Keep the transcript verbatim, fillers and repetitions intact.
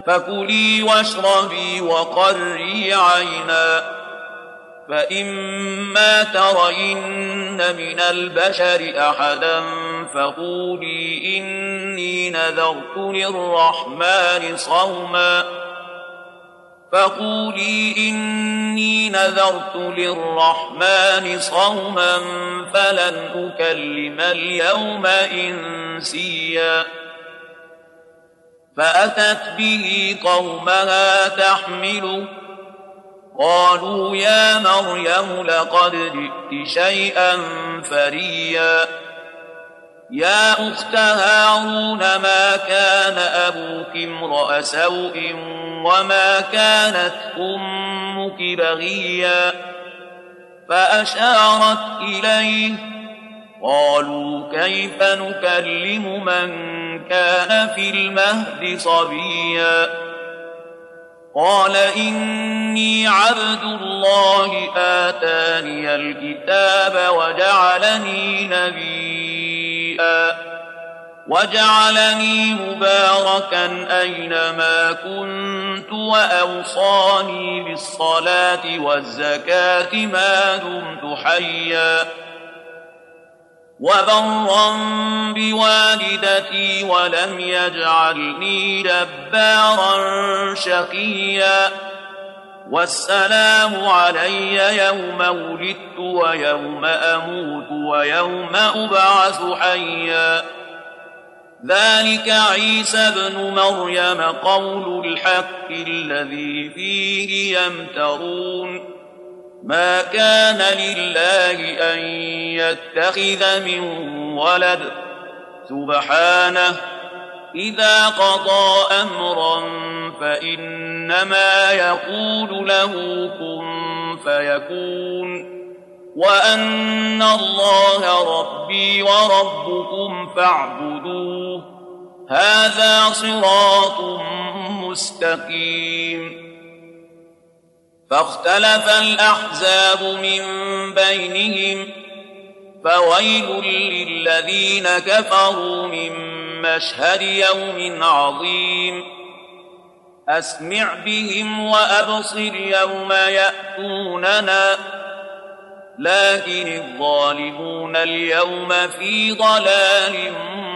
فكلي واشربي وقري عينا، فإما ترين من البشر أحدا فقولي إني نذرت للرحمن صوما فقولي إني نذرت للرحمن صوما فلن أكلم اليوم إنسيا. فأتت به قومها تحمله قالوا يا مريم لقد جئت شيئا فريا. يا أخت هارون ما كان أبوك امرأ سوء وما كانت أمك بغيا. فأشارت إليه قالوا كيف نكلم من كان في المهد صبيا. قال إني عبد الله آتاني الكتاب وجعلني نبيا وجعلني مباركا أينما كنت وأوصاني بالصلاة والزكاة ما دمت حيا وبرا بوالدتي ولم يجعلني جبارا شقيا. والسلام علي يوم ولدت ويوم أموت ويوم أبعث حيا. ذلك عيسى ابن مريم قول الحق الذي فيه يمترون. ما كان لله أن يتخذ من ولد سبحانه إذا قضى أمرا فإنما يقول له كن فيكون وأن الله ربي وربكم فاعبدوه هذا صراط مستقيم. فاختلف الأحزاب من بينهم فويل للذين كفروا من مشهد يوم عظيم. أسمع بهم وأبصر يوم يأتوننا لكن الظالمون اليوم في ضلال